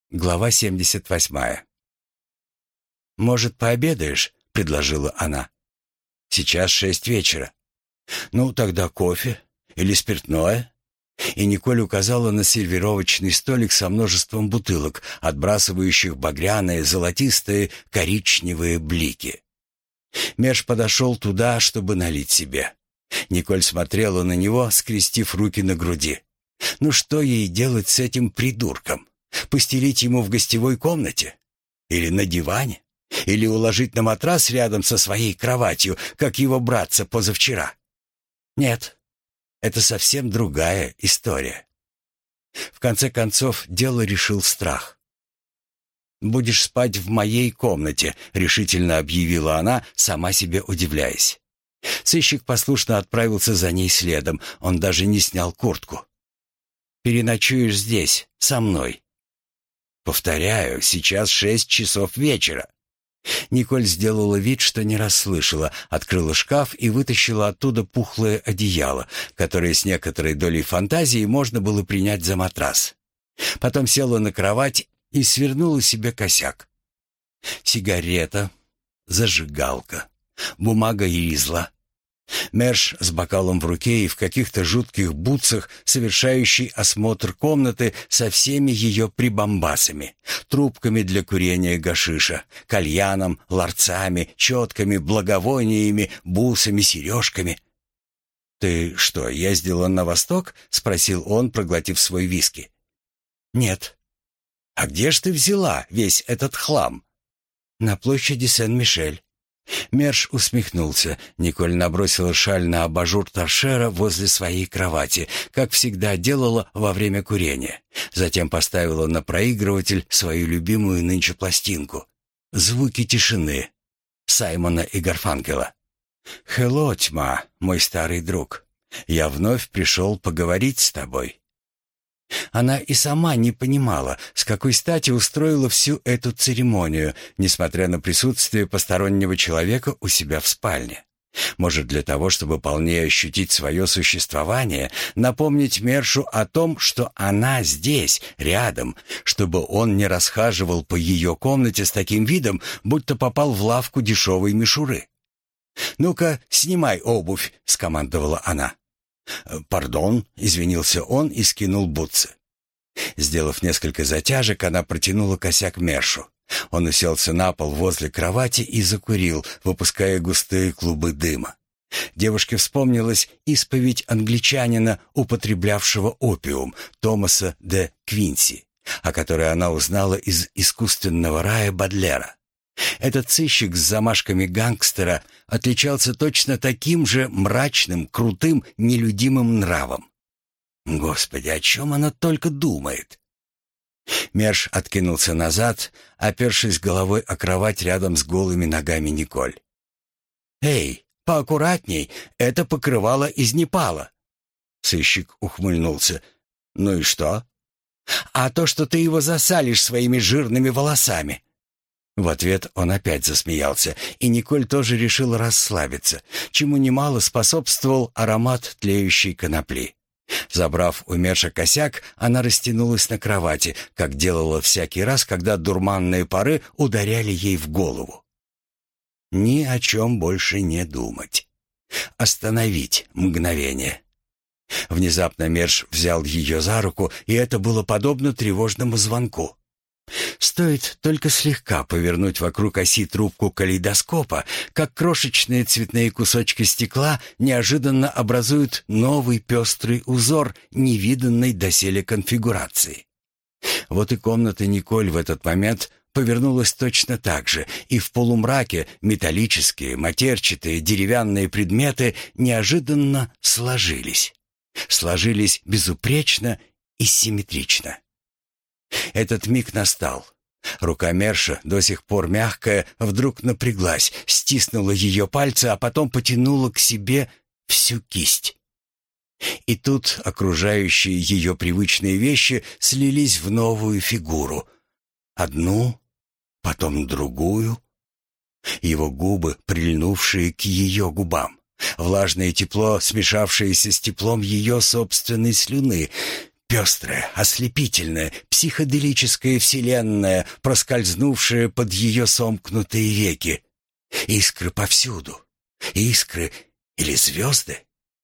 Глава 78. «Может, пообедаешь?» — предложила она. «Сейчас 6 вечера». «Ну, тогда кофе или спиртное?» И Николь указала на сервировочный столик со множеством бутылок, отбрасывающих багряные, золотистые, коричневые блики. Мерш подошел туда, чтобы налить себе. Николь смотрела на него, скрестив руки на груди. Ну что ей делать с этим придурком? Постелить ему в гостевой комнате? Или на диване? Или уложить на матрас рядом со своей кроватью, как его братца позавчера? Нет, это совсем другая история. В конце концов, дело решил страх. «Будешь спать в моей комнате», — решительно объявила она, сама себе удивляясь. Сыщик послушно отправился за ней следом, он даже не снял куртку. «Переночуешь здесь, со мной». «Повторяю, сейчас 6 часов вечера». Николь сделала вид, что не расслышала, открыла шкаф и вытащила оттуда пухлое одеяло, которое с некоторой долей фантазии можно было принять за матрас. Потом села на кровать и свернула себе косяк. Сигарета, зажигалка, бумага Изла. Мерш с бокалом в руке и в каких-то жутких бутсах, совершающий осмотр комнаты со всеми ее прибамбасами, трубками для курения гашиша, кальяном, ларцами, четками, благовониями, бусами, сережками. «Ты что, ездила на восток?» — спросил он, проглотив свой виски. «Нет». «А где ж ты взяла весь этот хлам?» «На площади Сен-Мишель». Мерш усмехнулся. Николь набросила шаль на абажур торшера возле своей кровати, как всегда делала во время курения. Затем поставила на проигрыватель свою любимую нынче пластинку. «Звуки тишины» Саймона и Гарфанкела. «Хелло, тьма, мой старый друг. Я вновь пришел поговорить с тобой». Она и сама не понимала, с какой стати устроила всю эту церемонию, несмотря на присутствие постороннего человека у себя в спальне. Может, для того, чтобы полнее ощутить свое существование, напомнить Мершу о том, что она здесь, рядом, чтобы он не расхаживал по ее комнате с таким видом, будто попал в лавку дешевой мишуры. «Ну-ка, снимай обувь», — скомандовала она. «Пардон», — извинился он и скинул бутсы. Сделав несколько затяжек, она протянула косяк Мершу. Он уселся на пол возле кровати и закурил, выпуская густые клубы дыма. Девушке вспомнилась исповедь англичанина, употреблявшего опиум, Томаса де Квинси, о которой она узнала из «Искусственного рая» Бодлера. Этот сыщик с замашками гангстера отличался точно таким же мрачным, крутым, нелюдимым нравом. Господи, о чем она только думает? Мерш откинулся назад, опершись головой о кровать рядом с голыми ногами Николь. «Эй, поаккуратней, это покрывало из Непала». Сыщик ухмыльнулся. «Ну и что?» «А то, что ты его засалишь своими жирными волосами». В ответ он опять засмеялся, и Николь тоже решила расслабиться, чему немало способствовал аромат тлеющей конопли. Забрав у Мерша косяк, она растянулась на кровати, как делала всякий раз, когда дурманные пары ударяли ей в голову. Ни о чем больше не думать. Остановить мгновение. Внезапно Мерш взял ее за руку, и это было подобно тревожному звонку. Стоит только слегка повернуть вокруг оси трубку калейдоскопа, как крошечные цветные кусочки стекла неожиданно образуют новый пестрый узор невиданной доселе конфигурации. Вот и комната Николь в этот момент повернулась точно так же, и в полумраке металлические, матерчатые, деревянные предметы неожиданно сложились. Сложились безупречно и симметрично. Этот миг настал. Рука Мерша, до сих пор мягкая, вдруг напряглась, стиснула ее пальцы, а потом потянула к себе всю кисть. И тут окружающие ее привычные вещи слились в новую фигуру. Одну, потом другую. Его губы, прильнувшие к ее губам. Влажное тепло, смешавшееся с теплом ее собственной слюны. Пестрая, ослепительная, психоделическая вселенная, проскользнувшая под ее сомкнутые веки. Искры повсюду. Искры или звезды?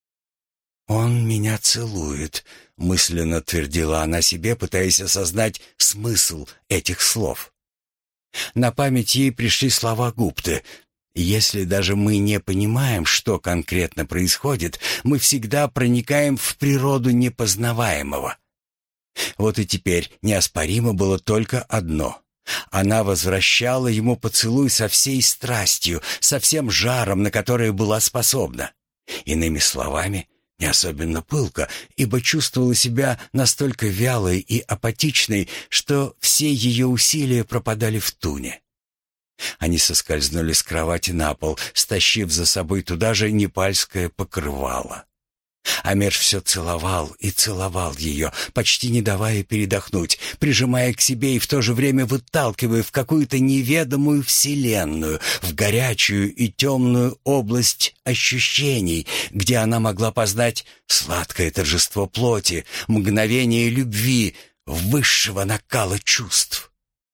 «Он меня целует», — мысленно твердила она себе, пытаясь осознать смысл этих слов. На память ей пришли слова Гупты. «Если даже мы не понимаем, что конкретно происходит, мы всегда проникаем в природу непознаваемого». Вот и теперь неоспоримо было только одно. Она возвращала ему поцелуй со всей страстью, со всем жаром, на которое была способна. Иными словами, не особенно пылко, ибо чувствовала себя настолько вялой и апатичной, что все ее усилия пропадали в туне. Они соскользнули с кровати на пол, стащив за собой туда же непальское покрывало. Амеш все целовал и целовал ее, почти не давая передохнуть, прижимая к себе и в то же время выталкивая в какую-то неведомую вселенную, в горячую и темную область ощущений, где она могла познать сладкое торжество плоти, мгновение любви, высшего накала чувств.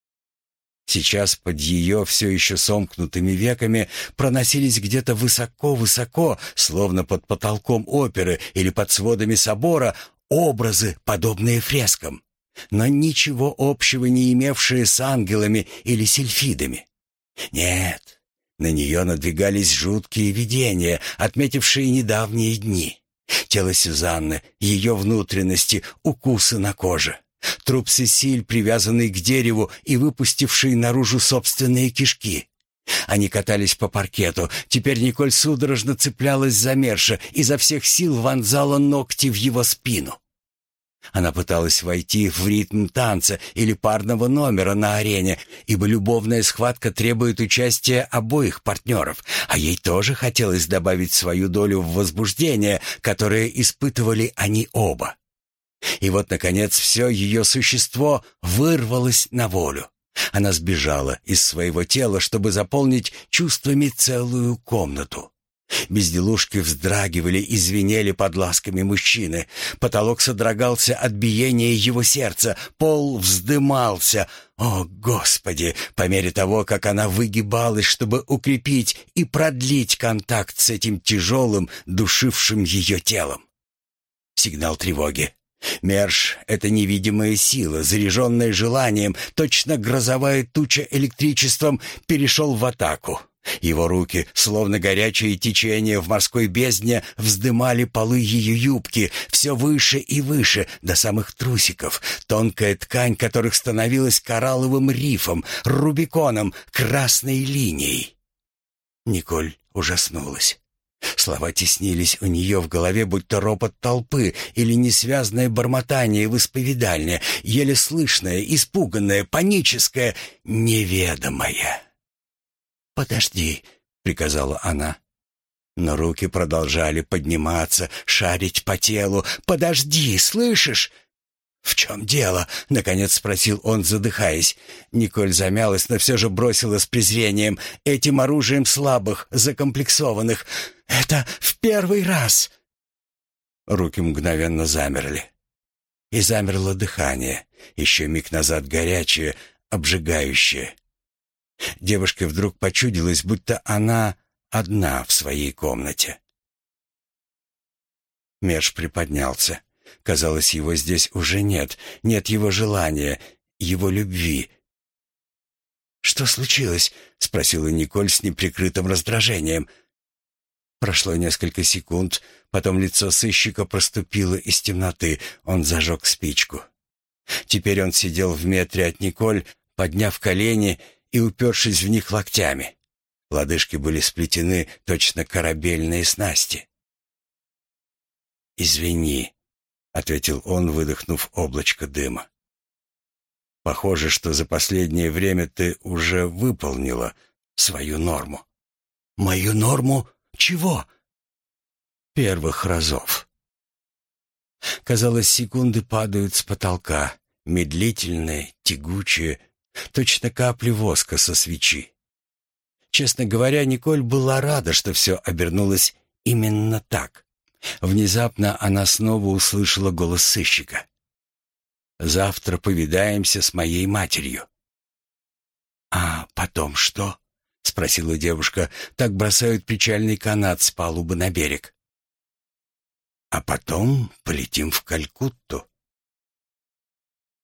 Сейчас под ее все еще сомкнутыми веками проносились где-то высоко-высоко, словно под потолком оперы или под сводами собора, образы, подобные фрескам, но ничего общего не имевшие с ангелами или сильфидами. Нет, на нее надвигались жуткие видения, отметившие недавние дни. Тело Сюзанны, ее внутренности, укусы на коже. Труп Сесиль, привязанный к дереву и выпустивший наружу собственные кишки. Они катались по паркету. Теперь Николь судорожно цеплялась за Мерша, изо всех сил вонзала ногти в его спину. Она пыталась войти в ритм танца или парного номера на арене, ибо любовная схватка требует участия обоих партнеров, а ей тоже хотелось добавить свою долю в возбуждение, которое испытывали они оба. И вот, наконец, все ее существо вырвалось на волю. Она сбежала из своего тела, чтобы заполнить чувствами целую комнату. Безделушки вздрагивали и звенели под ласками мужчины. Потолок содрогался от биения его сердца, пол вздымался. О, Господи! По мере того, как она выгибалась, чтобы укрепить и продлить контакт с этим тяжелым, душившим ее телом. Сигнал тревоги. Мерш — это невидимая сила, заряженная желанием, точно грозовая туча электричеством, перешел в атаку. Его руки, словно горячее течение в морской бездне, вздымали полы ее юбки все выше и выше, до самых трусиков, тонкая ткань которых становилась коралловым рифом, рубиконом, красной линией. Николь ужаснулась. Слова теснились у нее в голове, будто ропот толпы или несвязное бормотание в исповедальне, еле слышное, испуганное, паническое, неведомое. «Подожди», — приказала она. Но руки продолжали подниматься, шарить по телу. «Подожди, слышишь?» «В чем дело?» — наконец спросил он, задыхаясь. Николь замялась, но все же бросила с презрением: «Этим оружием слабых, закомплексованных. Это в первый раз!» Руки мгновенно замерли. И замерло дыхание, еще миг назад горячее, обжигающее. Девушке вдруг почудилось, будто она одна в своей комнате. Мерш приподнялся. Казалось, его здесь уже нет. Нет его желания, его любви. «Что случилось?» — спросила Николь с неприкрытым раздражением. Прошло несколько секунд, потом лицо сыщика проступило из темноты. Он зажег спичку. Теперь он сидел в метре от Николь, подняв колени и упершись в них локтями. Лодыжки были сплетены, точно корабельные снасти. «Извини», — ответил он, выдохнув облачко дыма. «Похоже, что за последнее время ты уже выполнила свою норму». «Мою норму чего?» «Первых разов». Казалось, секунды падают с потолка, медлительные, тягучие, точно капли воска со свечи. Честно говоря, Николь была рада, что все обернулось именно так. Внезапно она снова услышала голос сыщика. Завтра повидаемся с моей матерью». «А потом что?» — спросила девушка. «Так бросают печальный канат с палубы на берег». «А потом полетим в Калькутту.